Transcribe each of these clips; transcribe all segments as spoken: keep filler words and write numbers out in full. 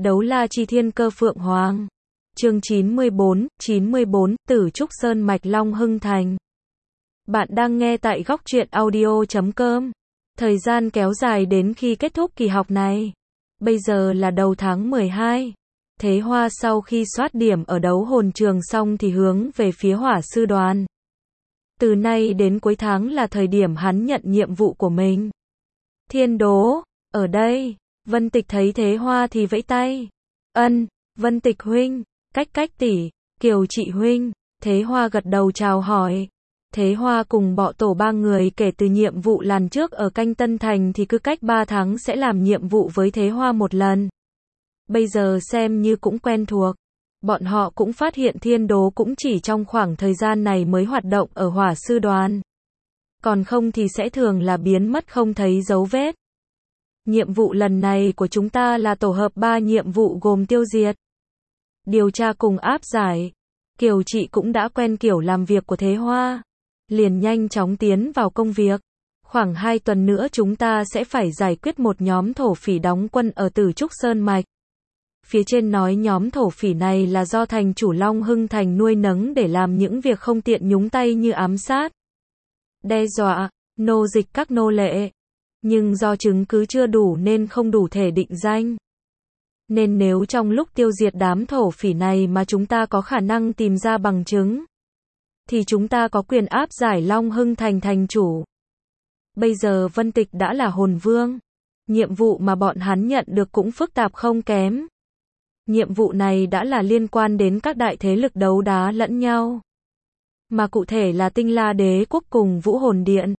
Đấu la chi thiên cơ Phượng Hoàng. Chương chín mươi bốn, chín mươi bốn, Tử Trúc Sơn Mạch Long Hưng Thành. Bạn đang nghe tại góc truyện audio chấm com. Thời gian kéo dài đến khi kết thúc kỳ học này. Bây giờ là đầu tháng mười hai. Thế Hoa sau khi soát điểm ở đấu hồn trường xong thì hướng về phía Hỏa sư đoàn. Từ nay đến cuối tháng là thời điểm hắn nhận nhiệm vụ của mình. Thiên Đố, ở đây. Vân Tịch thấy Thế Hoa thì vẫy tay. Ân, Vân Tịch huynh, Cách Cách tỷ, Kiều Trị huynh. Thế Hoa gật đầu chào hỏi. Thế Hoa cùng bọ tổ ba người kể từ nhiệm vụ lần trước ở Canh Tân Thành thì cứ cách ba tháng sẽ làm nhiệm vụ với Thế Hoa một lần. Bây giờ xem như cũng quen thuộc. Bọn họ cũng phát hiện Thiên Đố cũng chỉ trong khoảng thời gian này mới hoạt động ở Hỏa sư đoàn. Còn không thì sẽ thường là biến mất không thấy dấu vết. Nhiệm vụ lần này của chúng ta là tổ hợp ba nhiệm vụ gồm tiêu diệt, điều tra cùng áp giải. Kiều Trị cũng đã quen kiểu làm việc của Thế Hoa, liền nhanh chóng tiến vào công việc. Khoảng hai tuần nữa chúng ta sẽ phải giải quyết một nhóm thổ phỉ đóng quân ở Tử Trúc Sơn Mạch. Phía trên nói nhóm thổ phỉ này là do thành chủ Long Hưng Thành nuôi nấng để làm những việc không tiện nhúng tay như ám sát, đe dọa, nô dịch các nô lệ. Nhưng do chứng cứ chưa đủ nên không đủ thể định danh. Nên nếu trong lúc tiêu diệt đám thổ phỉ này mà chúng ta có khả năng tìm ra bằng chứng, thì chúng ta có quyền áp giải Long Hưng Thành thành chủ. Bây giờ Vân Tịch đã là hồn vương. Nhiệm vụ mà bọn hắn nhận được cũng phức tạp không kém. Nhiệm vụ này đã là liên quan đến các đại thế lực đấu đá lẫn nhau. Mà cụ thể là Tinh La Đế Quốc cùng Vũ Hồn Điện.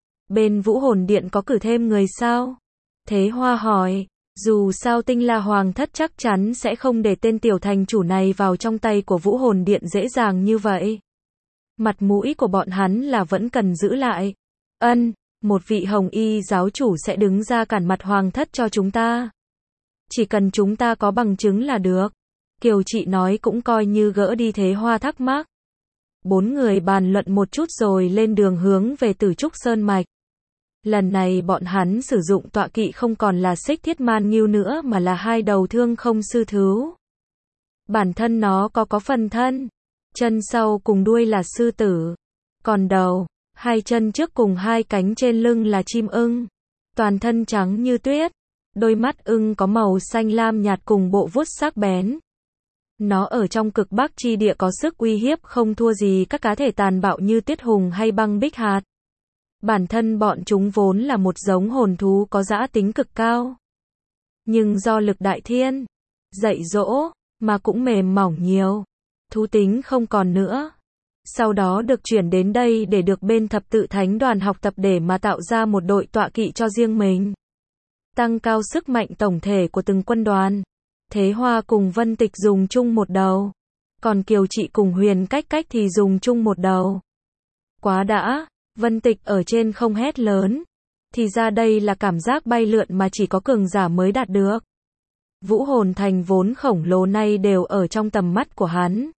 Bên Vũ Hồn Điện có cử thêm người sao? Thế Hoa hỏi. Dù sao Tinh La Hoàng thất chắc chắn sẽ không để tên tiểu thành chủ này vào trong tay của Vũ Hồn Điện dễ dàng như vậy. Mặt mũi của bọn hắn là vẫn cần giữ lại. Ân, một vị hồng y giáo chủ sẽ đứng ra cản mặt Hoàng thất cho chúng ta. Chỉ cần chúng ta có bằng chứng là được. Kiều Trị nói cũng coi như gỡ đi Thế Hoa thắc mắc. Bốn người bàn luận một chút rồi lên đường hướng về Tử Trúc Sơn Mạch. Lần này bọn hắn sử dụng tọa kỵ không còn là Xích Thiết Man Ngưu nữa mà là hai đầu thương không sư thứu. Bản thân nó có có phần thân, chân sau cùng đuôi là sư tử, còn đầu, hai chân trước cùng hai cánh trên lưng là chim ưng. Toàn thân trắng như tuyết, đôi mắt ưng có màu xanh lam nhạt cùng bộ vuốt sắc bén. Nó ở trong cực bắc chi địa có sức uy hiếp không thua gì các cá thể tàn bạo như Tuyết Hùng hay Băng Bích Hạt. Bản thân bọn chúng vốn là một giống hồn thú có dã tính cực cao. Nhưng do lực đại thiên dạy dỗ mà cũng mềm mỏng nhiều, thú tính không còn nữa. Sau đó được chuyển đến đây để được bên thập tự thánh đoàn học tập để mà tạo ra một đội tọa kỵ cho riêng mình. Tăng cao sức mạnh tổng thể của từng quân đoàn. Thế Hoa cùng Vân Tịch dùng chung một đầu. Còn Kiều Trị cùng Huyền Cách Cách thì dùng chung một đầu. Quá đã, Vân Tịch ở trên không hét lớn. Thì ra đây là cảm giác bay lượn mà chỉ có cường giả mới đạt được. Vũ Hồn Thành vốn khổng lồ nay đều ở trong tầm mắt của hắn.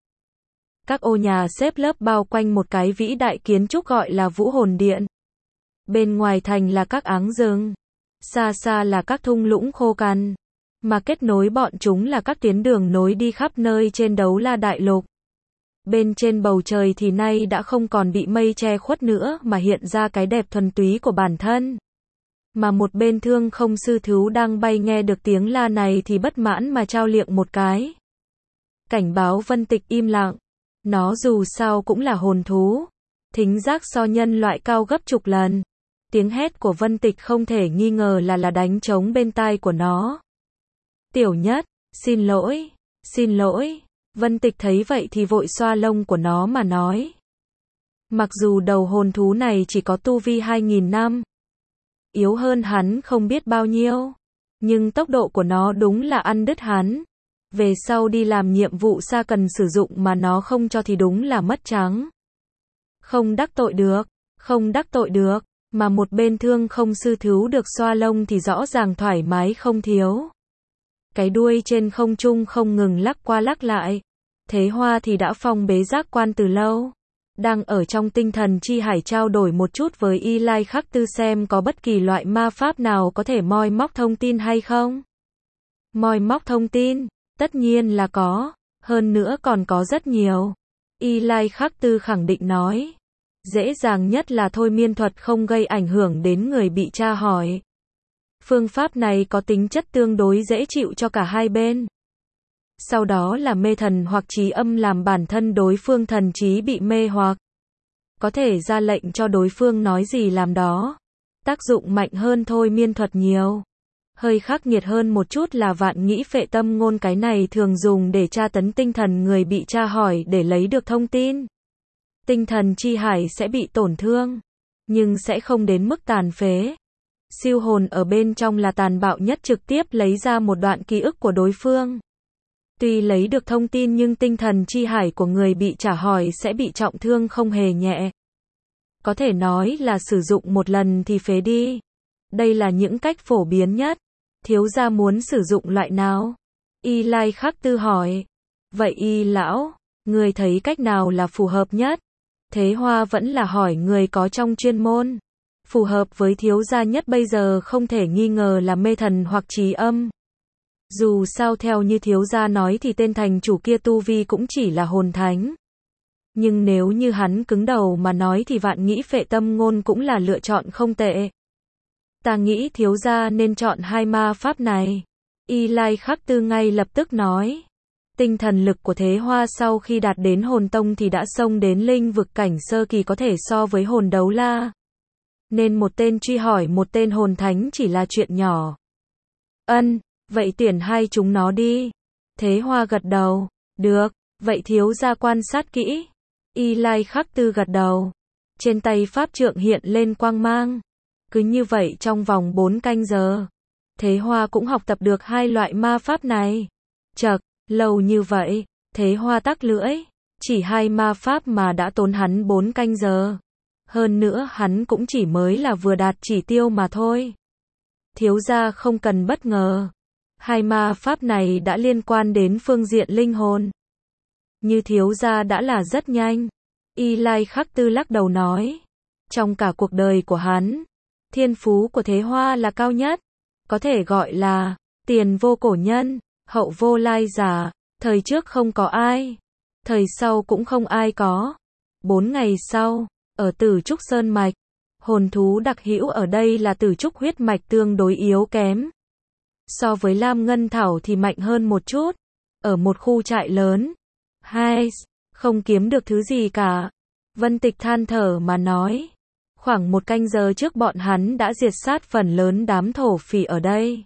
Các ô nhà xếp lớp bao quanh một cái vĩ đại kiến trúc gọi là Vũ Hồn Điện. Bên ngoài thành là các áng rừng. Xa xa là các thung lũng khô cằn. Mà kết nối bọn chúng là các tuyến đường nối đi khắp nơi trên Đấu La Đại Lục. Bên trên bầu trời thì nay đã không còn bị mây che khuất nữa mà hiện ra cái đẹp thuần túy của bản thân. Mà một bên thương không sư thứu đang bay nghe được tiếng la này thì bất mãn mà trao liệng một cái. Cảnh báo Vân Tịch im lặng. Nó dù sao cũng là hồn thú. Thính giác so nhân loại cao gấp chục lần. Tiếng hét của Vân Tịch không thể nghi ngờ là là đánh trống bên tai của nó. Tiểu Nhất, xin lỗi, xin lỗi. Vân Tịch thấy vậy thì vội xoa lông của nó mà nói. Mặc dù đầu hồn thú này chỉ có tu vi hai nghìn năm, yếu hơn hắn không biết bao nhiêu, nhưng tốc độ của nó đúng là ăn đứt hắn. Về sau đi làm nhiệm vụ xa cần sử dụng mà nó không cho thì đúng là mất trắng. Không đắc tội được, không đắc tội được, mà một bên thương không sư thứu được xoa lông thì rõ ràng thoải mái không thiếu. Cái đuôi trên không trung không ngừng lắc qua lắc lại. Thế Hoa thì đã phong bế giác quan từ lâu. Đang ở trong tinh thần chi hải trao đổi một chút với Y Lai Khắc Tư xem có bất kỳ loại ma pháp nào có thể moi móc thông tin hay không. Moi móc thông tin, tất nhiên là có, hơn nữa còn có rất nhiều. Y Lai Khắc Tư khẳng định nói. Dễ dàng nhất là thôi miên thuật không gây ảnh hưởng đến người bị tra hỏi. Phương pháp này có tính chất tương đối dễ chịu cho cả hai bên. Sau đó là mê thần hoặc trí âm làm bản thân đối phương thần trí bị mê hoặc. Có thể ra lệnh cho đối phương nói gì làm đó. Tác dụng mạnh hơn thôi miên thuật nhiều. Hơi khắc nghiệt hơn một chút là vạn nghĩ phệ tâm ngôn, cái này thường dùng để tra tấn tinh thần người bị tra hỏi để lấy được thông tin. Tinh thần chi hải sẽ bị tổn thương, nhưng sẽ không đến mức tàn phế. Siêu hồn ở bên trong là tàn bạo nhất, trực tiếp lấy ra một đoạn ký ức của đối phương. Tuy lấy được thông tin nhưng tinh thần chi hải của người bị trả hỏi sẽ bị trọng thương không hề nhẹ. Có thể nói là sử dụng một lần thì phế đi. Đây là những cách phổ biến nhất. Thiếu gia muốn sử dụng loại nào? Y Lai Khắc Tư hỏi. Vậy Y lão, người thấy cách nào là phù hợp nhất? Thế Hoa vẫn là hỏi người có trong chuyên môn. Phù hợp với thiếu gia nhất bây giờ không thể nghi ngờ là mê thần hoặc trí âm. Dù sao theo như thiếu gia nói thì tên thành chủ kia tu vi cũng chỉ là hồn thánh. Nhưng nếu như hắn cứng đầu mà nói thì vạn nghĩ phệ tâm ngôn cũng là lựa chọn không tệ. Ta nghĩ thiếu gia nên chọn hai ma pháp này. Y Lai Khắc Tư ngay lập tức nói. Tinh thần lực của Thế Hoa sau khi đạt đến hồn tông thì đã xông đến linh vực cảnh sơ kỳ, có thể so với hồn đấu la. Nên một tên truy hỏi một tên hồn thánh chỉ là chuyện nhỏ. Ân, vậy tuyển hai chúng nó đi. Thế Hoa gật đầu. Được, vậy thiếu gia quan sát kỹ. Y Lai Khắc Tư gật đầu. Trên tay pháp trượng hiện lên quang mang. Cứ như vậy trong vòng bốn canh giờ. Thế Hoa cũng học tập được hai loại ma pháp này. Chậc, lâu như vậy. Thế Hoa tắc lưỡi. Chỉ hai ma pháp mà đã tốn hắn bốn canh giờ. Hơn nữa hắn cũng chỉ mới là vừa đạt chỉ tiêu mà thôi. Thiếu gia không cần bất ngờ. Hai ma pháp này đã liên quan đến phương diện linh hồn. Như thiếu gia đã là rất nhanh. Y Lai Khắc Tư lắc đầu nói. Trong cả cuộc đời của hắn, thiên phú của Thế Hoa là cao nhất. Có thể gọi là tiền vô cổ nhân, hậu vô lai giả. Thời trước không có ai, thời sau cũng không ai có. Bốn ngày sau, ở Tử Trúc Sơn Mạch, hồn thú đặc hữu ở đây là Tử Trúc huyết mạch tương đối yếu kém. So với Lam Ngân Thảo thì mạnh hơn một chút. Ở một khu trại lớn, hai, không kiếm được thứ gì cả. Vân Tịch than thở mà nói. Khoảng một canh giờ trước bọn hắn đã diệt sát phần lớn đám thổ phỉ ở đây.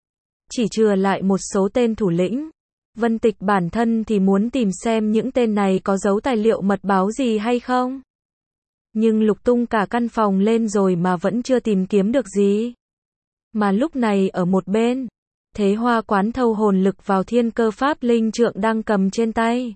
Chỉ chừa lại một số tên thủ lĩnh. Vân Tịch bản thân thì muốn tìm xem những tên này có giấu tài liệu mật báo gì hay không. Nhưng lục tung cả căn phòng lên rồi mà vẫn chưa tìm kiếm được gì. Mà lúc này ở một bên, Thế Hoa quán thâu hồn lực vào thiên cơ pháp linh trượng đang cầm trên tay.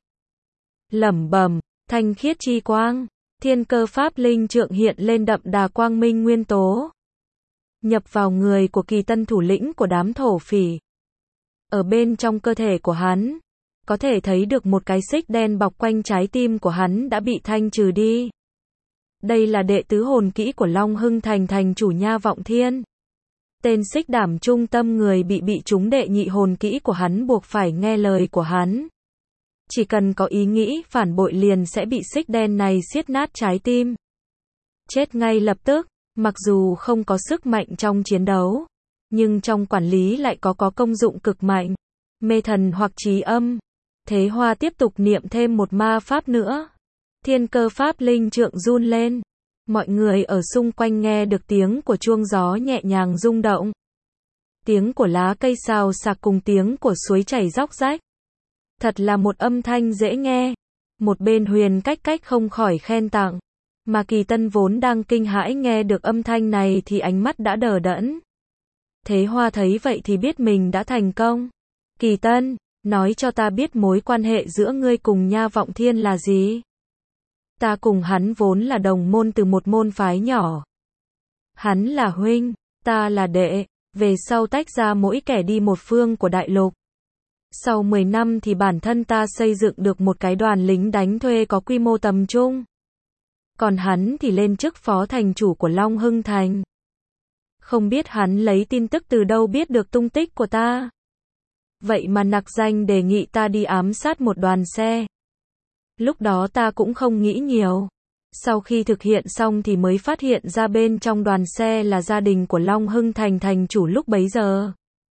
Lẩm bẩm, thanh khiết chi quang, thiên cơ pháp linh trượng hiện lên đậm đà quang minh nguyên tố. Nhập vào người của Kỳ Tân thủ lĩnh của đám thổ phỉ. Ở bên trong cơ thể của hắn, có thể thấy được một cái xích đen bọc quanh trái tim của hắn đã bị thanh trừ đi. Đây là đệ tứ hồn kỹ của Long Hưng Thành thành chủ Nha Vọng Thiên. Tên xích đảm trung tâm người bị bị trúng đệ nhị hồn kỹ của hắn buộc phải nghe lời của hắn. Chỉ cần có ý nghĩ phản bội liền sẽ bị xích đen này siết nát trái tim. Chết ngay lập tức, mặc dù không có sức mạnh trong chiến đấu, nhưng trong quản lý lại có có công dụng cực mạnh. Mê thần hoặc trí âm. Thế Hoa tiếp tục niệm thêm một ma pháp nữa. Thiên cơ pháp linh trượng run lên. Mọi người ở xung quanh nghe được tiếng của chuông gió nhẹ nhàng rung động. Tiếng của lá cây xào xạc cùng tiếng của suối chảy róc rách. Thật là một âm thanh dễ nghe. Một bên Huyền Cách Cách không khỏi khen tặng. Mà Kỳ Tân vốn đang kinh hãi nghe được âm thanh này thì ánh mắt đã đờ đẫn. Thế Hoa thấy vậy thì biết mình đã thành công. Kỳ Tân, nói cho ta biết mối quan hệ giữa ngươi cùng Nha Vọng Thiên là gì? Ta cùng hắn vốn là đồng môn từ một môn phái nhỏ. Hắn là huynh, ta là đệ, về sau tách ra mỗi kẻ đi một phương của đại lục. Sau mười năm thì bản thân ta xây dựng được một cái đoàn lính đánh thuê có quy mô tầm trung. Còn hắn thì lên chức phó thành chủ của Long Hưng Thành. Không biết hắn lấy tin tức từ đâu biết được tung tích của ta. Vậy mà nặc danh đề nghị ta đi ám sát một đoàn xe. Lúc đó ta cũng không nghĩ nhiều. Sau khi thực hiện xong thì mới phát hiện ra bên trong đoàn xe là gia đình của Long Hưng Thành thành chủ lúc bấy giờ.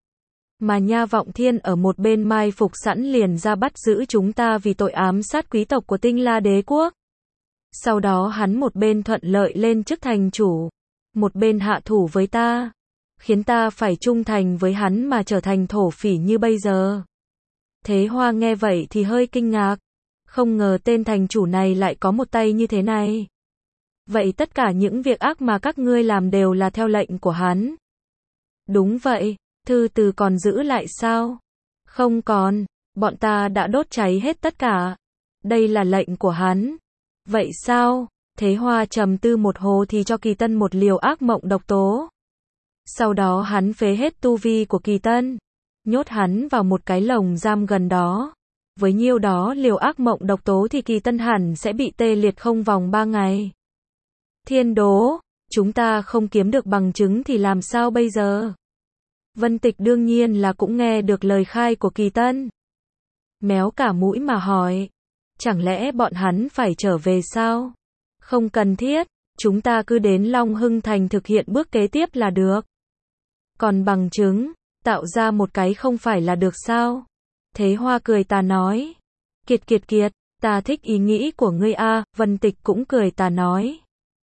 Mà Nha Vọng Thiên ở một bên mai phục sẵn liền ra bắt giữ chúng ta vì tội ám sát quý tộc của Tinh La Đế quốc. Sau đó hắn một bên thuận lợi lên chức thành chủ, một bên hạ thủ với ta, khiến ta phải trung thành với hắn mà trở thành thổ phỉ như bây giờ. Thế Hoa nghe vậy thì hơi kinh ngạc, không ngờ tên thành chủ này lại có một tay như thế này. Vậy tất cả những việc ác mà các ngươi làm đều là theo lệnh của hắn? Đúng vậy, thư từ còn giữ lại sao? Không còn, bọn ta đã đốt cháy hết tất cả. Đây là lệnh của hắn. Vậy sao? Thế Hoa trầm tư một hồi thì cho Kỳ Tân một liều ác mộng độc tố. Sau đó hắn phế hết tu vi của Kỳ Tân, nhốt hắn vào một cái lồng giam gần đó. Với nhiêu đó liều ác mộng độc tố thì Kỳ Tân hẳn sẽ bị tê liệt không vòng ba ngày. Thiên đố, chúng ta không kiếm được bằng chứng thì làm sao bây giờ? Vân Tịch đương nhiên là cũng nghe được lời khai của Kỳ Tân. Méo cả mũi mà hỏi, chẳng lẽ bọn hắn phải trở về sao? Không cần thiết, chúng ta cứ đến Long Hưng Thành thực hiện bước kế tiếp là được. Còn bằng chứng, tạo ra một cái không phải là được sao? Thế Hoa cười tà nói, kiệt kiệt kiệt, ta thích ý nghĩ của ngươi a. Vân Tịch cũng cười tà nói,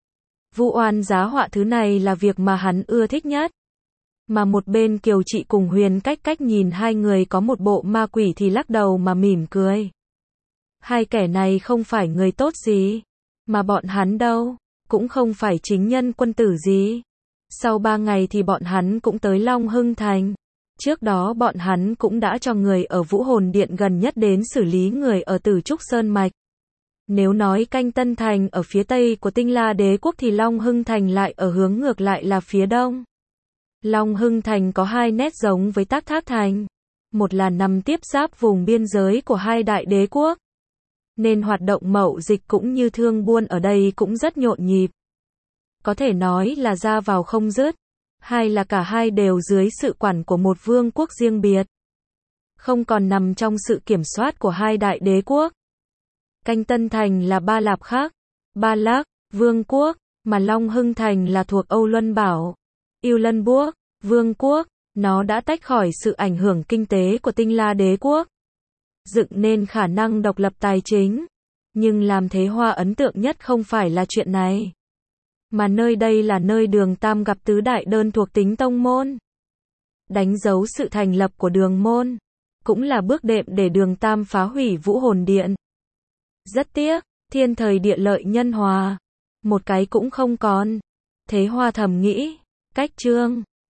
vu oan giá họa thứ này là việc mà hắn ưa thích nhất. Mà một bên Kiều Trị cùng Huyền Cách Cách nhìn hai người có một bộ ma quỷ thì lắc đầu mà mỉm cười. Hai kẻ này không phải người tốt gì, mà bọn hắn đâu, cũng không phải chính nhân quân tử gì. Sau ba ngày thì bọn hắn cũng tới Long Hưng Thành. Trước đó bọn hắn cũng đã cho người ở Vũ Hồn Điện gần nhất đến xử lý người ở Tử Trúc Sơn Mạch. Nếu nói Canh Tân Thành ở phía tây của Tinh La Đế quốc thì Long Hưng Thành lại ở hướng ngược lại là phía đông. Long Hưng Thành có hai nét giống với Tác Thác Thành. Một là nằm tiếp giáp vùng biên giới của hai đại đế quốc, nên hoạt động mậu dịch cũng như thương buôn ở đây cũng rất nhộn nhịp. Có thể nói là ra vào không dứt. Hai là cả hai đều dưới sự quản của một vương quốc riêng biệt, không còn nằm trong sự kiểm soát của hai đại đế quốc. Canh Tân Thành là Ba Lạp Khác, Ba Lác, vương quốc, mà Long Hưng Thành là thuộc Âu Luân Bảo, Yêu Lân Quốc, vương quốc. Nó đã tách khỏi sự ảnh hưởng kinh tế của Tinh La Đế quốc, dựng nên khả năng độc lập tài chính. Nhưng làm Thế Hoa ấn tượng nhất không phải là chuyện này, mà nơi đây là nơi Đường Tam gặp tứ đại đơn thuộc tính tông môn, đánh dấu sự thành lập của đường môn, cũng là bước đệm để Đường Tam phá hủy Vũ Hồn Điện. Rất tiếc, thiên thời địa lợi nhân hòa, một cái cũng không còn. Thế Hoa thầm nghĩ, cách chương